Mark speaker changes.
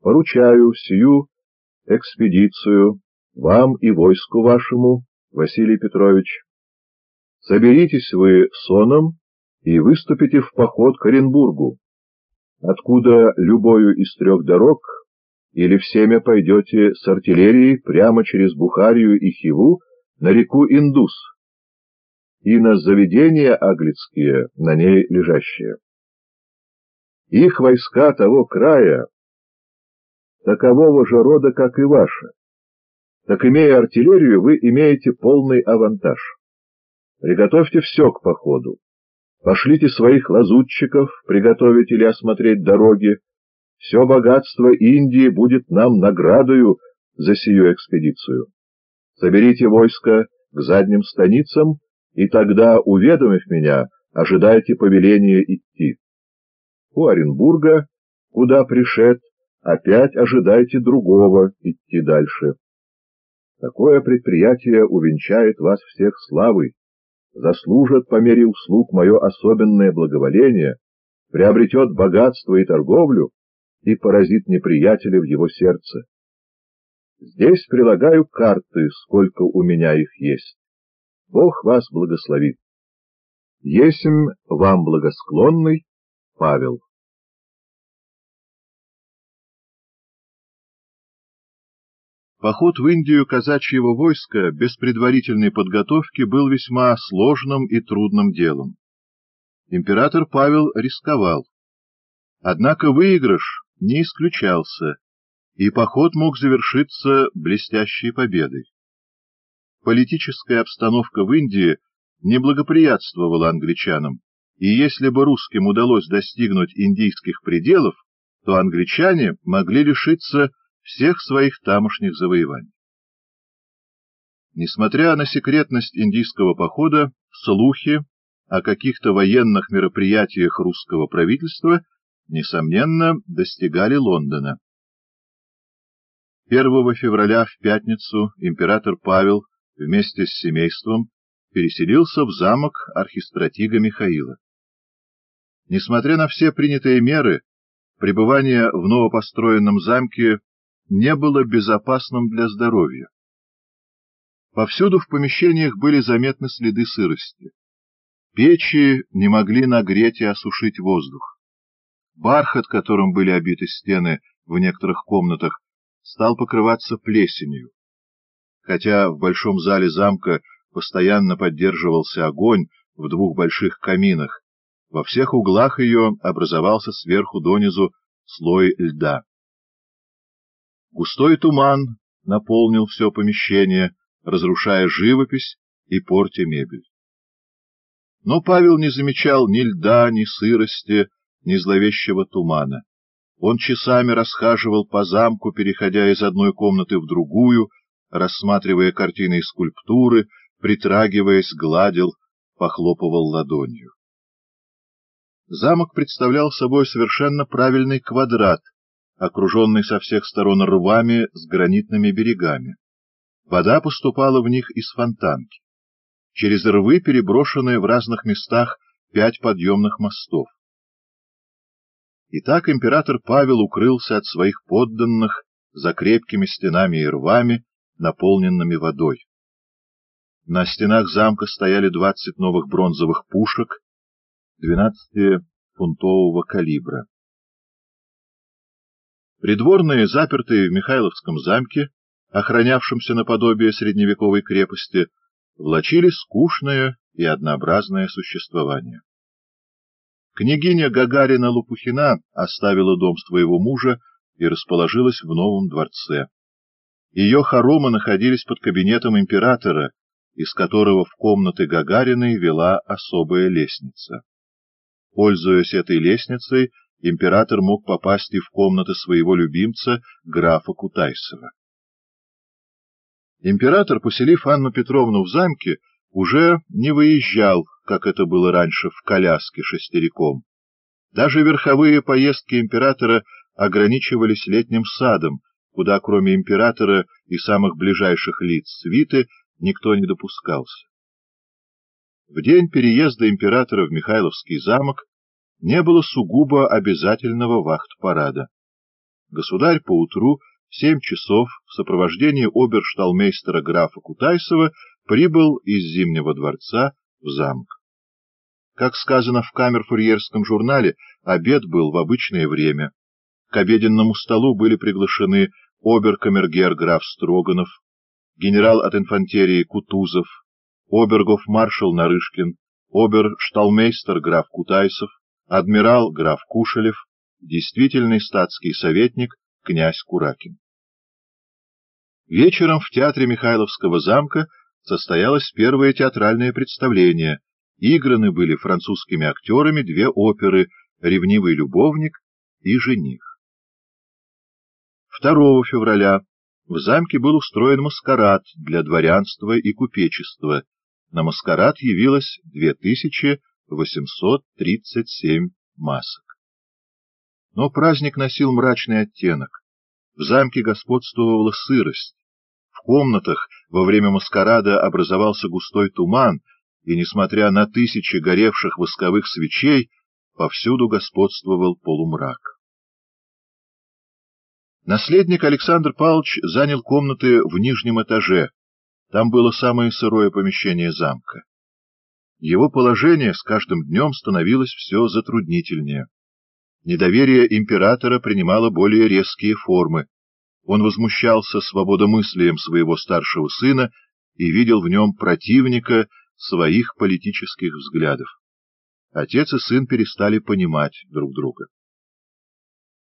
Speaker 1: поручаю сию экспедицию вам и войску вашему, Василий Петрович. Соберитесь вы соном и выступите в поход к Оренбургу, откуда любою из 3 дорог или всеми пойдете с артиллерией прямо через Бухарию и Хиву на реку Индус и на заведения аглицкие, на ней лежащие. Их войска того края такового же рода, как и ваши. Так, имея артиллерию, вы имеете полный авантаж. Приготовьте все к походу. Пошлите своих лазутчиков приготовить или осмотреть дороги. Все богатство Индии будет нам наградою за сию экспедицию. Соберите войско к задним станицам, и тогда, уведомив меня, ожидайте повеления идти. У Оренбурга, куда пришед, опять ожидайте другого идти дальше. Такое предприятие увенчает вас всех славой, заслужит по мере услуг мое особенное благоволение, приобретет богатство и торговлю и поразит неприятеля в его сердце. Здесь прилагаю карты, сколько у меня их есть. Бог вас благословит. Есмь вам благосклонный Павел. Поход в Индию казачьего войска без предварительной подготовки был весьма сложным и трудным делом. Император Павел рисковал. Однако выигрыш не исключался, и поход мог завершиться блестящей победой. Политическая обстановка в Индии не благоприятствовала англичанам, и если бы русским удалось достигнуть индийских пределов, то англичане могли лишиться всех своих тамошних завоеваний. Несмотря на секретность индийского похода, слухи о каких-то военных мероприятиях русского правительства, несомненно, достигали Лондона. 1 февраля в пятницу император Павел вместе с семейством переселился в замок архистратига Михаила. Несмотря на все принятые меры, пребывание в новопостроенном замке не было безопасным для здоровья. Повсюду в помещениях были заметны следы сырости. Печи не могли нагреть и осушить воздух. Бархат, которым были обиты стены в некоторых комнатах, стал покрываться плесенью. Хотя в большом зале замка постоянно поддерживался огонь в 2 больших каминах, во всех углах ее образовался сверху донизу слой льда. Густой туман наполнил все помещение, разрушая живопись и портя мебель. Но Павел не замечал ни льда, ни сырости, ни зловещего тумана. Он часами расхаживал по замку, переходя из одной комнаты в другую, рассматривая картины и скульптуры, притрагиваясь, гладил, похлопывал ладонью. Замок представлял собой совершенно правильный квадрат, окруженный со всех сторон рвами с гранитными берегами. Вода поступала в них из фонтанки. Через рвы переброшены в разных местах 5 подъемных мостов. Итак, император Павел укрылся от своих подданных за крепкими стенами и рвами, наполненными водой. На стенах замка стояли 20 новых бронзовых пушек 12-фунтового калибра. Придворные, запертые в Михайловском замке, охранявшемся наподобие средневековой крепости, влачили скучное и однообразное существование. Княгиня Гагарина-Лопухина оставила дом своего мужа и расположилась в новом дворце. Ее хоромы находились под кабинетом императора, из которого в комнаты Гагариной вела особая лестница. Пользуясь этой лестницей, император мог попасть и в комнаты своего любимца, графа Кутайсова. Император, поселив Анну Петровну в замке, уже не выезжал, как это было раньше, в коляске шестериком. Даже верховые поездки императора ограничивались летним садом, куда кроме императора и самых ближайших лиц свиты никто не допускался. В день переезда императора в Михайловский замок не было сугубо обязательного вахт-парада.
Speaker 2: государь поутру в 7 часов в сопровождении обершталмейстера графа Кутайсова прибыл из Зимнего дворца в замок. Как сказано в камерфурьерском журнале, обед был в обычное время. К обеденному столу были приглашены обер-камергер граф Строганов, генерал от инфантерии Кутузов, обергофмаршал Нарышкин, обершталмейстер граф Кутайсов, адмирал граф Кушелев, действительный статский советник князь Куракин. Вечером в театре Михайловского замка состоялось первое театральное представление. Играны были французскими актерами 2 оперы «Ревнивый любовник» и «Жених». 2 февраля в замке был устроен маскарад для дворянства и купечества. На маскарад явилось 2837 масок. Но праздник носил мрачный оттенок. В замке господствовала сырость. В комнатах во время маскарада образовался густой туман, и, несмотря на тысячи горевших восковых свечей, повсюду господствовал полумрак. Наследник Александр Павлович занял комнаты в нижнем этаже. Там было самое сырое помещение замка. Его положение с каждым днем становилось все затруднительнее. Недоверие императора принимало более резкие формы. Он возмущался свободомыслием своего старшего сына и видел в нем противника своих политических взглядов. Отец и сын перестали понимать друг друга.